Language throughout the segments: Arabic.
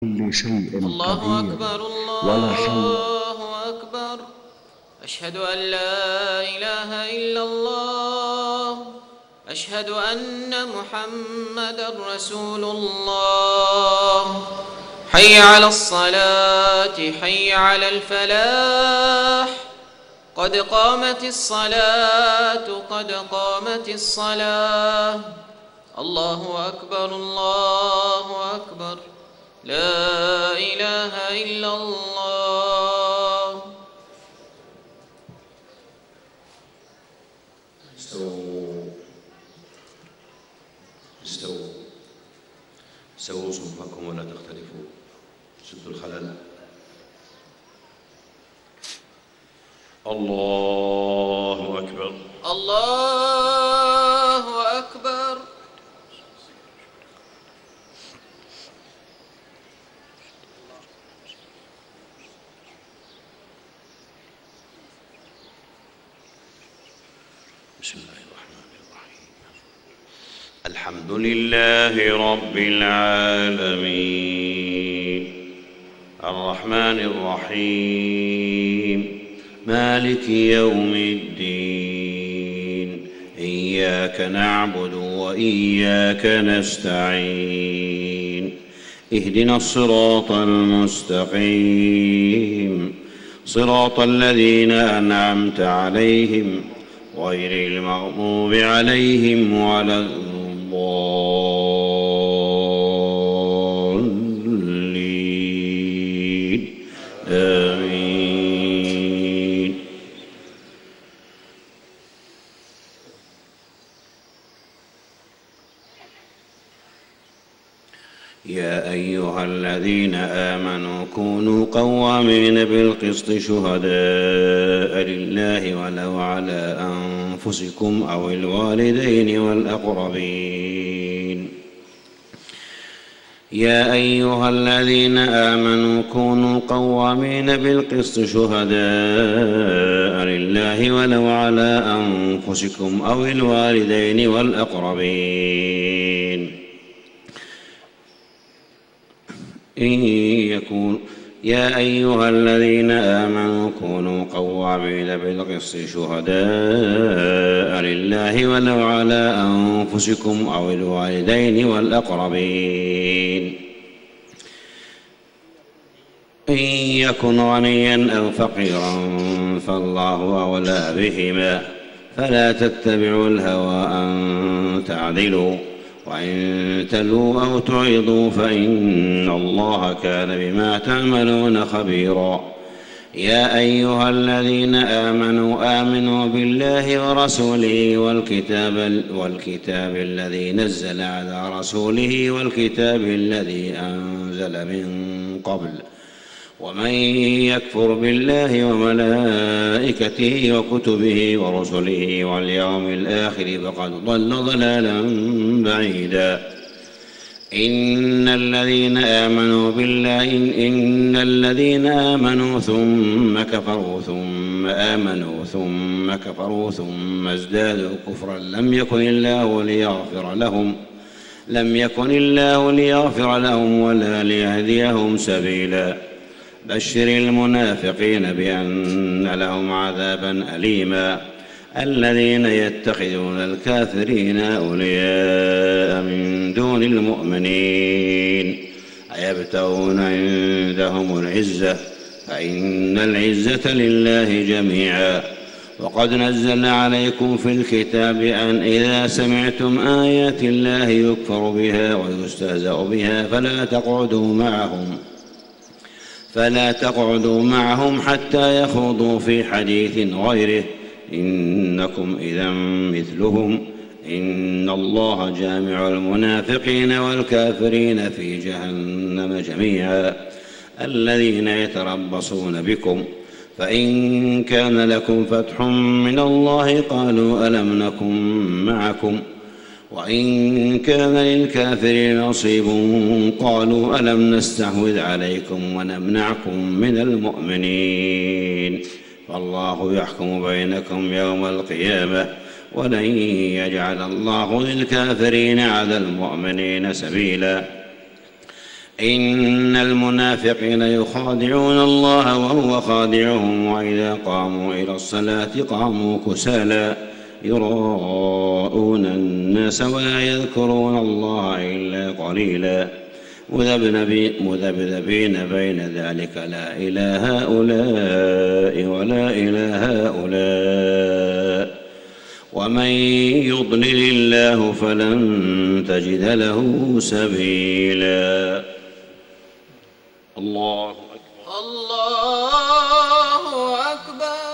كل شيء الله قدير أكبر ولا حول. الله أكبر. أشهد أن لا إله إلا الله. أشهد أن محمدًا رسول الله. حي على الصلاة حي على الفلاح. قد قامت الصلاة قد قامت الصلاة. الله أكبر الله أكبر. لا إله إلا الله. استووا صفوفكم ولا تختلفوا. سدوا الخلل. الله أكبر الله أكبر. بسم الله الرحمن الرحيم. الحمد لله رب العالمين الرحمن الرحيم مالك يوم الدين. إياك نعبد وإياك نستعين. اهدنا الصراط المستقيم صراط الذين أنعمت عليهم غير المغضوب عليهم ولا الضالين. آمين. يا أيها الذين آمنوا كونوا قوامين بالقسط شهداء لله ولو على أنفسكم أو الوالدين والأقربين. يا أيها الذين آمنوا كونوا قوامين بالقسط شهداء لله ولو على أنفسكم أو الوالدين والأقربين. يا أيها الذين آمنوا كونوا قوامين بالقسط شهداء لله ولو على أنفسكم أو الوالدين والأقربين. إن يكن غنيا أو فقيرا فالله أولى بهما فلا تتبعوا الهوى أن تعدلوا وإن تلوا أو تعرضوا فإن الله كان بما تعملون خبيرا. يا أيها الذين آمنوا بالله ورسوله والكتاب الذي نزل على رسوله والكتاب الذي أنزل من قبل. ومن يكفر بالله وملائكته وكتبه ورسله واليوم الآخر فقد ضل ضلالا بعيدا. إن الذين آمنوا ثم كفروا ثم آمنوا ثم كفروا ثم ازدادوا كفرا لم يكن الله ليغفر لهم ولا ليهديهم سبيلا. بشر المنافقين بأن لهم عذابا أليما. الذين يتخذون الكافرين أولياء من دون المؤمنين أيبتغون عندهم العزة فإن العزة لله جميعا. وقد نزل عليكم في الكتاب أن إذا سمعتم آيات الله يكفر بها ويستهزأ بها فلا تقعدوا معهم حتى يخوضوا في حديث غيره إنكم إذا مثلهم. إن الله جامع المنافقين والكافرين في جهنم جميعا. الذين يتربصون بكم فإن كان لكم فتح من الله قالوا ألم نكن معكم وإن كان للكافرين نصيب قالوا ألم نستحوذ عليكم ونمنعكم من المؤمنين. فالله يحكم بينكم يوم القيامة ولن يجعل الله للكافرين على المؤمنين سبيلا. إن المنافقين يخادعون الله وهو خادعهم وإذا قاموا إلى الصلاة قاموا كسالى يراءون الناس ولا يذكرون الله إلا قليلا مذبذبين بين ذلك لا إلى هؤلاء ولا إلى هؤلاء ومن يضلل الله فلن تجد له سبيلا. الله أكبر. الله أكبر.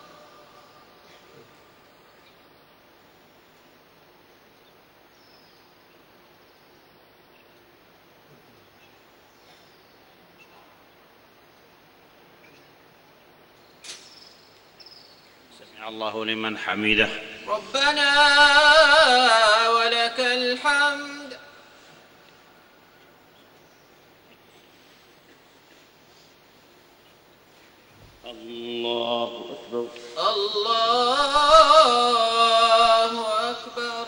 سمع الله لمن حمده. ربنا ولك الحمد. الله أكبر. الله أكبر.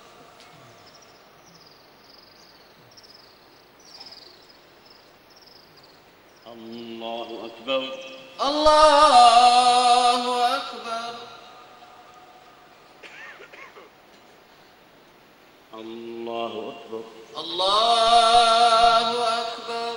الله أكبر. الله أكبر. الله أكبر. الله أكبر.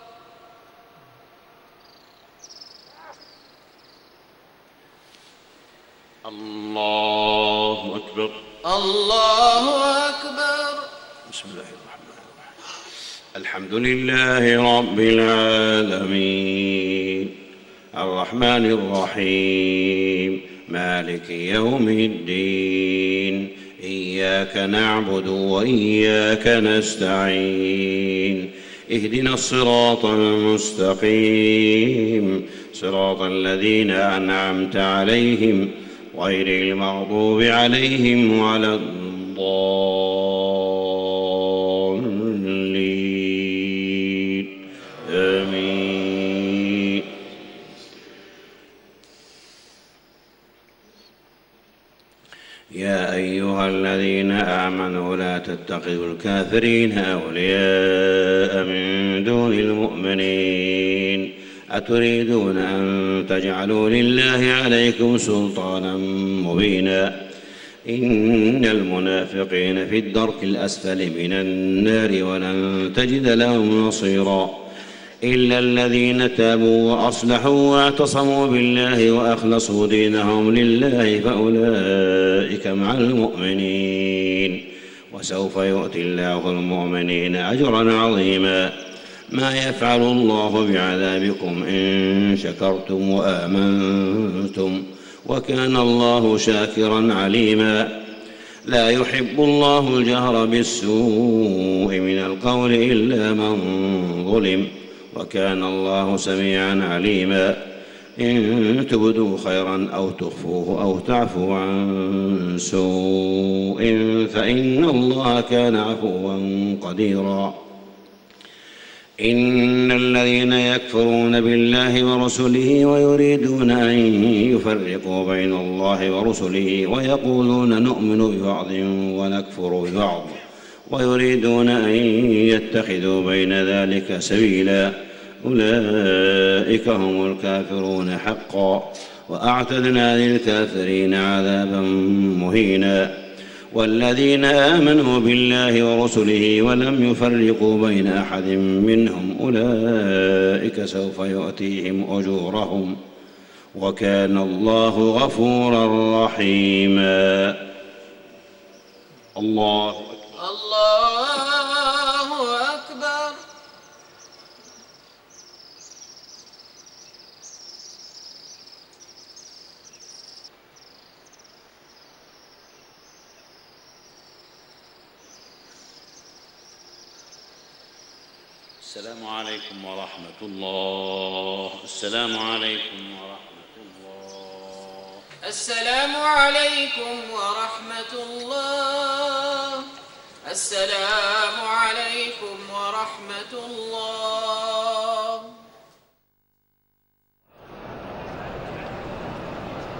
الله أكبر. الله أكبر. بسم الله الرحمن الرحيم. الحمد لله رب العالمين الرحمن الرحيم مالك يوم الدين إياك نعبد وإياك نستعين اهدنا الصراط المستقيم صراط الذين أنعمت عليهم غير المغضوب عليهم ولا الضالين آمين. يا أيها الذين آمنوا لا تتخذوا الكافرين أولياء من دون المؤمنين أتريدون أن تجعلوا لله عليكم سلطانا مبينا إن المنافقين في الدرك الأسفل من النار ولن تجد لهم نصيرا إلا الذين تابوا وأصلحوا واعتصموا بالله وأخلصوا دينهم لله فأولئك مع المؤمنين وسوف يؤتي الله المؤمنين أجرا عظيما. ما يفعل الله بعذابكم إن شكرتم وآمنتم وكان الله شاكرا عليما. لا يحب الله الجهر بالسوء من القول إلا من ظلم وكان الله سميعا عليما. إن تبدوا خيرا أو تخفوه أو تعفوا عن سوء فإن الله كان عفوا قديرا. إن الذين يكفرون بالله ورسله ويريدون أن يفرقوا بين الله ورسله ويقولون نؤمن ببعض ونكفر ببعض ويريدون أن يتخذوا بين ذلك سبيلا أولئك هم الكافرون حقا وأعتدنا للكافرين عذابا مهينا. والذين آمنوا بالله ورسله ولم يفرقوا بين أحد منهم أولئك سوف يؤتيهم أجورهم وكان الله غفورا رحيما. الله أكبر. الله أكبر. السلام عليكم ورحمة الله. السلام عليكم ورحمة الله. السلام عليكم ورحمة الله. السلام عليكم ورحمة الله.